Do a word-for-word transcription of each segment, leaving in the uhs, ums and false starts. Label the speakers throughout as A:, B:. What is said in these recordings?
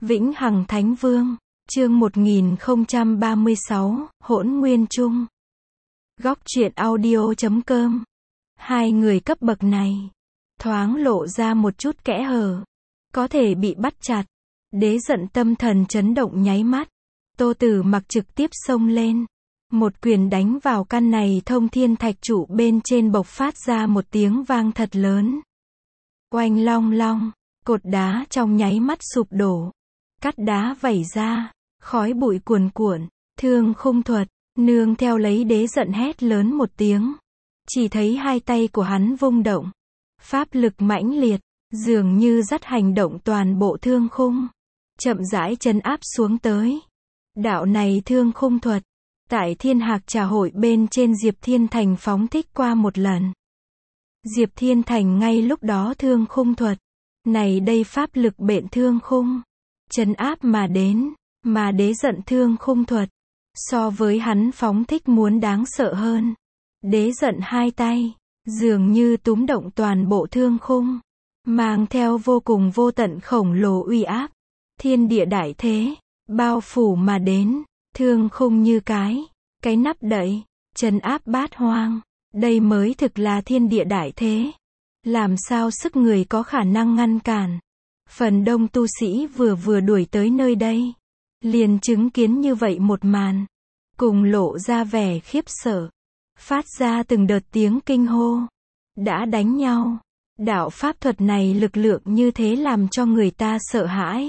A: Vĩnh Hằng Thánh Vương, chương một nghìn không trăm ba mươi sáu, Hỗn Nguyên Chung. Góc truyện audio chấm com. Hai người cấp bậc này, thoáng lộ ra một chút kẽ hở, có thể bị bắt chặt. Đế giận tâm thần chấn động nháy mắt. Tô Tử Mặc trực tiếp xông lên. Một quyền đánh vào căn này thông thiên thạch trụ bên trên, bộc phát ra một tiếng vang thật lớn. Oanh long long, cột đá trong nháy mắt sụp đổ. Cắt đá vẩy ra, khói bụi cuồn cuộn, Thương Khung Thuật, nương theo lấy đế giận hét lớn một tiếng. Chỉ thấy hai tay của hắn vung động. Pháp lực mãnh liệt, dường như dắt hành động toàn bộ thương khung. Chậm rãi trấn áp xuống tới. Đạo này Thương Khung Thuật, tại Thiên Hạc Trà Hội bên trên Diệp Thiên Thành phóng thích qua một lần. Diệp Thiên Thành ngay lúc đó Thương Khung Thuật, này đây pháp lực bện thương khung, trấn áp mà đến, mà đế giận Thương Khung Thuật, so với hắn phóng thích muốn đáng sợ hơn. Đế giận hai tay, dường như túm động toàn bộ thương khung, mang theo vô cùng vô tận khổng lồ uy áp, thiên địa đại thế, bao phủ mà đến, thương khung như cái, cái nắp đậy, trấn áp bát hoang, đây mới thực là thiên địa đại thế. Làm sao sức người có khả năng ngăn cản? Phần đông tu sĩ vừa vừa đuổi tới nơi đây, liền chứng kiến như vậy một màn, cùng lộ ra vẻ khiếp sợ, phát ra từng đợt tiếng kinh hô. Đã đánh nhau, đạo pháp thuật này lực lượng như thế làm cho người ta sợ hãi.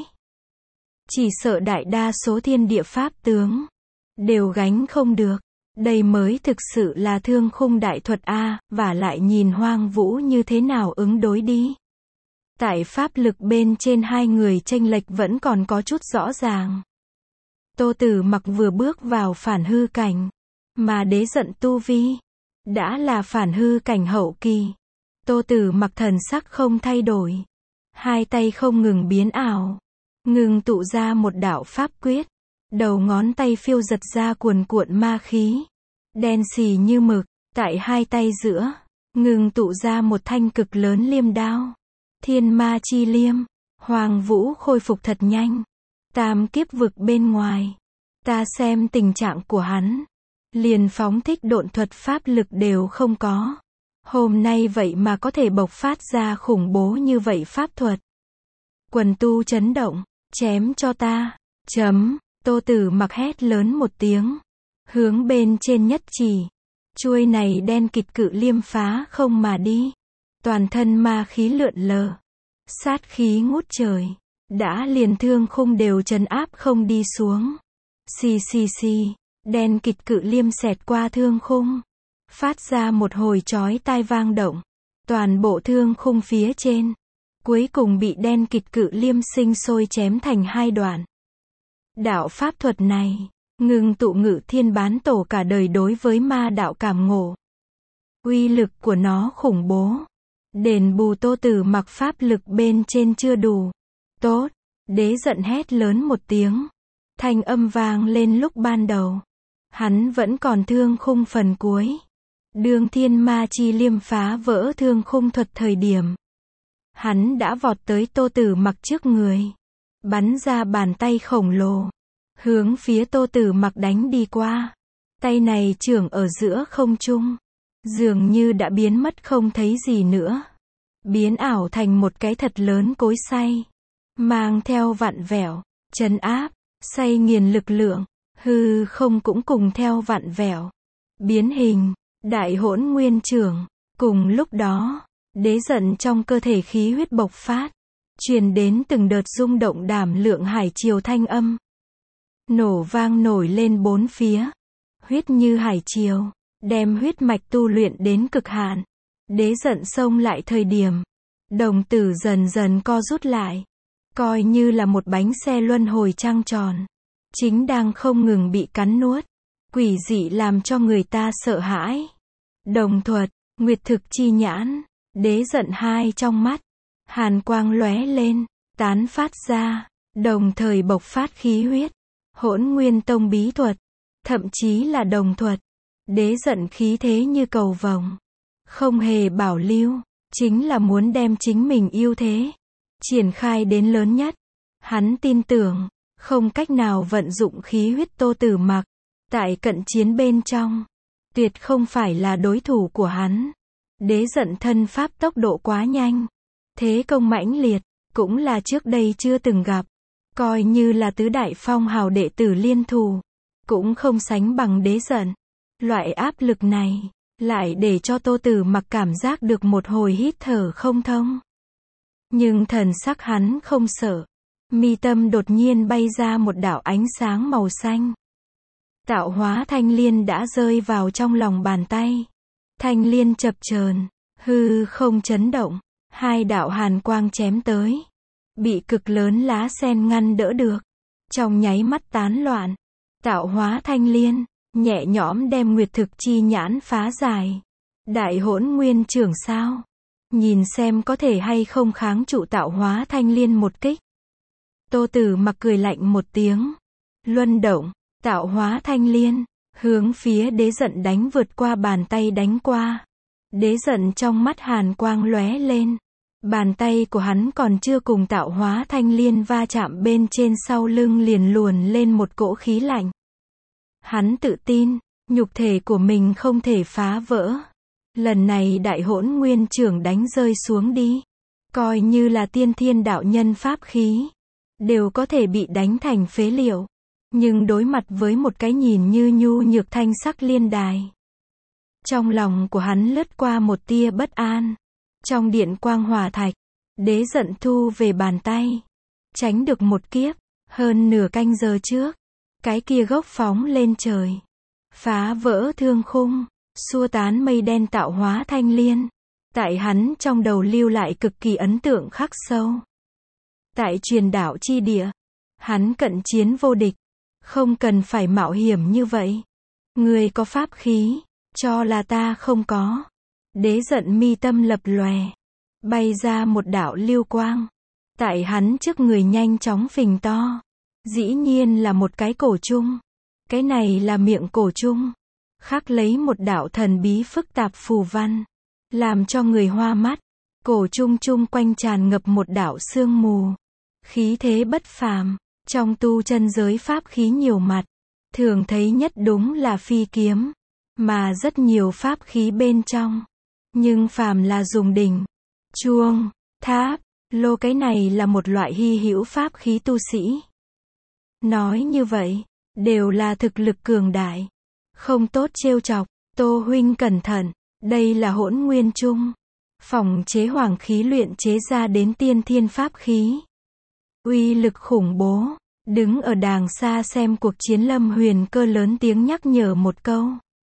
A: Chỉ sợ đại đa số thiên địa pháp tướng đều gánh không được. Đây mới thực sự là Thương Khung đại thuật a, và lại nhìn Hoang Vũ như thế nào ứng đối đi. Tại pháp lực bên trên hai người chênh lệch vẫn còn có chút rõ ràng. Tô Tử Mặc vừa bước vào phản hư cảnh, mà đế giận tu vi đã là phản hư cảnh hậu kỳ. Tô Tử Mặc thần sắc không thay đổi, hai tay không ngừng biến ảo, ngừng tụ ra một đạo pháp quyết. Đầu ngón tay phiêu giật ra cuồn cuộn ma khí, đen xì như mực, tại hai tay giữa, ngừng tụ ra một thanh cực lớn liêm đao. Thiên Ma Chi Liêm. Hoàng Vũ khôi phục thật nhanh. Tam kiếp vực bên ngoài, ta xem tình trạng của hắn, liền phóng thích độn thuật pháp lực đều không có. Hôm nay vậy mà có thể bộc phát ra khủng bố như vậy pháp thuật. Quần tu chấn động, chém cho ta, chấm. Tô Tử Mặc hét lớn một tiếng, hướng bên trên nhất chỉ, chuôi này đen kịt cự liêm phá không mà đi, toàn thân ma khí lượn lờ, sát khí ngút trời, đã liền thương khung đều trấn áp không đi xuống. Xì xì xì, đen kịt cự liêm xẹt qua thương khung, phát ra một hồi chói tai vang động, toàn bộ thương khung phía trên, cuối cùng bị đen kịt cự liêm sinh sôi chém thành hai đoạn. Đạo pháp thuật này, ngưng tụ Ngự Thiên Bán Tổ cả đời đối với ma đạo cảm ngộ. Uy lực của nó khủng bố. Đền bù Tô Tử Mặc pháp lực bên trên chưa đủ. Tốt, đế giận hét lớn một tiếng. Thanh âm vang lên lúc ban đầu. Hắn vẫn còn thương khung phần cuối. Đương Thiên Ma Chi Liêm phá vỡ Thương Khung Thuật thời điểm, hắn đã vọt tới Tô Tử Mặc trước người, bắn ra bàn tay khổng lồ, hướng phía Tô Tử Mặc đánh đi qua. Tay này chưởng ở giữa không trung, dường như đã biến mất không thấy gì nữa, biến ảo thành một cái thật lớn cối xay, mang theo vặn vẹo, trấn áp, xay nghiền lực lượng, hư không cũng cùng theo vặn vẹo, biến hình. Đại Hỗn Nguyên Chưởng. Cùng lúc đó, đế giận trong cơ thể khí huyết bộc phát, truyền đến từng đợt rung động đảm lượng hải triều thanh âm. Nổ vang nổi lên bốn phía. Huyết như hải triều, đem huyết mạch tu luyện đến cực hạn. Đế giận xông lại thời điểm, đồng tử dần dần co rút lại, coi như là một bánh xe luân hồi trăng tròn, chính đang không ngừng bị cắn nuốt, quỷ dị làm cho người ta sợ hãi. Đồng thuật, Nguyệt Thực Chi Nhãn. Đế giận hai trong mắt, hàn quang lóe lên, tán phát ra, đồng thời bộc phát khí huyết, Hỗn Nguyên Tông bí thuật, thậm chí là đồng thuật. Đế giận khí thế như cầu vồng, không hề bảo lưu, chính là muốn đem chính mình ưu thế triển khai đến lớn nhất. Hắn tin tưởng, không cách nào vận dụng khí huyết Tô Tử Mặc. Tại cận chiến bên trong, tuyệt không phải là đối thủ của hắn. Đế giận thân pháp tốc độ quá nhanh. Thế công mãnh liệt, cũng là trước đây chưa từng gặp. Coi như là tứ đại phong hào đệ tử liên thủ, cũng không sánh bằng đế giận. Loại áp lực này, lại để cho Tô Tử Mặc cảm giác được một hồi hít thở không thông. Nhưng thần sắc hắn không sợ. Mi tâm đột nhiên bay ra một đạo ánh sáng màu xanh. Tạo hóa thanh liên đã rơi vào trong lòng bàn tay. Thanh liên chập chờn, hư không chấn động, hai đạo hàn quang chém tới. Bị cực lớn lá sen ngăn đỡ được. Trong nháy mắt tán loạn. Tạo hóa thanh liên, nhẹ nhõm đem nguyệt thực chi nhãn phá giải. Đại hỗn nguyên trưởng sao? Nhìn xem có thể hay không kháng trụ tạo hóa thanh liên một kích. Tô Tử Mặc cười lạnh một tiếng. Luân động, tạo hóa thanh liên, hướng phía đế giận đánh vượt qua bàn tay đánh qua. Đế giận trong mắt hàn quang lóe lên. Bàn tay của hắn còn chưa cùng tạo hóa thanh liên va chạm bên trên sau lưng liền luồn lên một cỗ khí lạnh. Hắn tự tin, nhục thể của mình không thể phá vỡ. Lần này đại hỗn nguyên trưởng đánh rơi xuống đi. Coi như là tiên thiên đạo nhân pháp khí, đều có thể bị đánh thành phế liệu. Nhưng đối mặt với một cái nhìn như nhu nhược thanh sắc liên đài. Trong lòng của hắn lướt qua một tia bất an. Trong điện quang hỏa thạch, đế giận thu về bàn tay. Tránh được một kiếp, hơn nửa canh giờ trước. Cái kia gốc phóng lên trời. Phá vỡ thương khung, xua tán mây đen tạo hóa thanh liên. Tại hắn trong đầu lưu lại cực kỳ ấn tượng khắc sâu. Tại truyền đạo chi địa, hắn cận chiến vô địch. Không cần phải mạo hiểm như vậy. Người có pháp khí, cho là ta không có. Đế giận mi tâm lập lòe. Bay ra một đạo lưu quang. Tại hắn trước người nhanh chóng phình to. Dĩ nhiên là một cái cổ chung. Cái này là miệng cổ chung. Khắc lấy một đạo thần bí phức tạp phù văn. Làm cho người hoa mắt. Cổ chung chung quanh tràn ngập một đạo sương mù. Khí thế bất phàm. Trong tu chân giới pháp khí nhiều mặt. Thường thấy nhất đúng là phi kiếm. Mà rất nhiều pháp khí bên trong. Nhưng phàm là dùng đỉnh, chuông, tháp, lô, cái này là một loại hy hữu pháp khí tu sĩ. Nói như vậy, đều là thực lực cường đại. Không tốt trêu chọc. Tô huynh cẩn thận, đây là hỗn nguyên chung. Phòng chế hoàng khí luyện chế ra đến tiên thiên pháp khí. Uy lực khủng bố. Đứng ở đàng xa xem cuộc chiến Lâm Huyền Cơ lớn tiếng nhắc nhở một câu.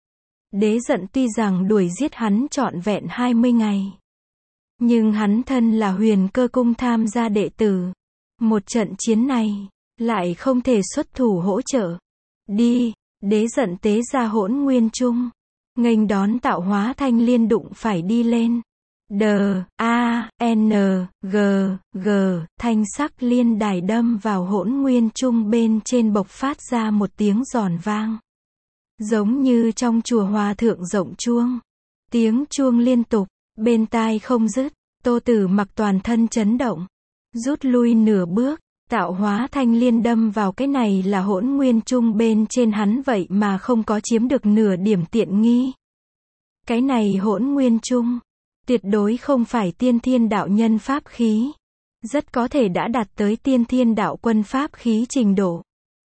A: Đế giận tuy rằng đuổi giết hắn trọn vẹn hai mươi ngày. Nhưng hắn thân là Huyền Cơ cung tham gia đệ tử. Một trận chiến này, lại không thể xuất thủ hỗ trợ. Đi, đế giận tế ra hỗn nguyên chung. Nghênh đón tạo hóa thanh liên đụng phải đi lên. D, A, N, G, G, thanh sắc liên đài đâm vào hỗn nguyên chung bên trên bộc phát ra một tiếng giòn vang. Giống như trong chùa hòa thượng rộng chuông. Tiếng chuông liên tục, bên tai không dứt. Tô Tử Mặc toàn thân chấn động. Rút lui nửa bước, tạo hóa thanh liên đâm vào cái này là hỗn nguyên chung bên trên hắn vậy mà không có chiếm được nửa điểm tiện nghi. Cái này hỗn nguyên chung, tuyệt đối không phải tiên thiên đạo nhân pháp khí. Rất có thể đã đạt tới tiên thiên đạo quân pháp khí trình độ.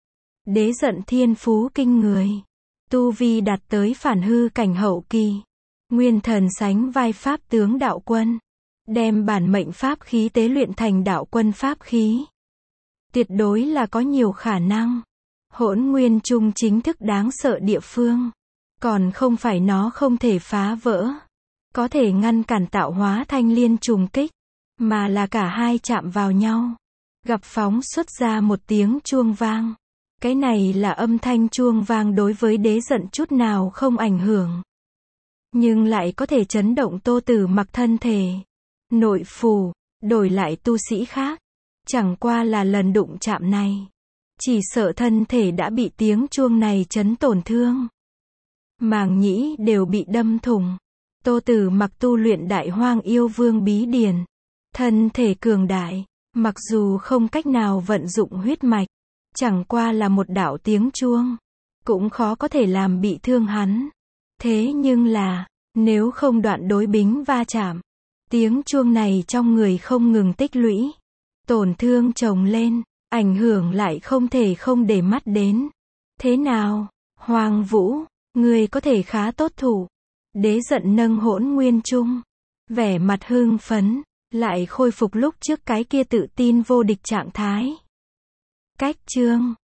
A: Đế giận thiên phú kinh người. Tu vi đạt tới phản hư cảnh hậu kỳ. Nguyên thần sánh vai pháp tướng đạo quân. Đem bản mệnh pháp khí tế luyện thành đạo quân pháp khí. Tuyệt đối là có nhiều khả năng. Hỗn nguyên chung chính thức đáng sợ địa phương. Còn không phải nó không thể phá vỡ. Có thể ngăn cản tạo hóa thanh liên trùng kích. Mà là cả hai chạm vào nhau. Gặp phóng xuất ra một tiếng chuông vang. Cái này là âm thanh chuông vang đối với đế giận chút nào không ảnh hưởng. Nhưng lại có thể chấn động Tô Tử Mặc thân thể. Nội phủ, đổi lại tu sĩ khác. Chẳng qua là lần đụng chạm này. Chỉ sợ thân thể đã bị tiếng chuông này chấn tổn thương. Màng nhĩ đều bị đâm thủng. Tô Tử Mặc tu luyện Đại Hoang Yêu Vương bí điển. Thân thể cường đại. Mặc dù không cách nào vận dụng huyết mạch, chẳng qua là một đạo tiếng chuông, cũng khó có thể làm bị thương hắn. Thế nhưng là, nếu không đoạn đối bính va chạm, tiếng chuông này trong người không ngừng tích lũy, tổn thương chồng lên, ảnh hưởng lại không thể không để mắt đến. Thế nào, Hoàng Vũ, ngươi có thể khá tốt thủ. Đế giận nâng Hỗn Nguyên Trung, vẻ mặt hưng phấn, lại khôi phục lúc trước cái kia tự tin vô địch trạng thái. Cách chương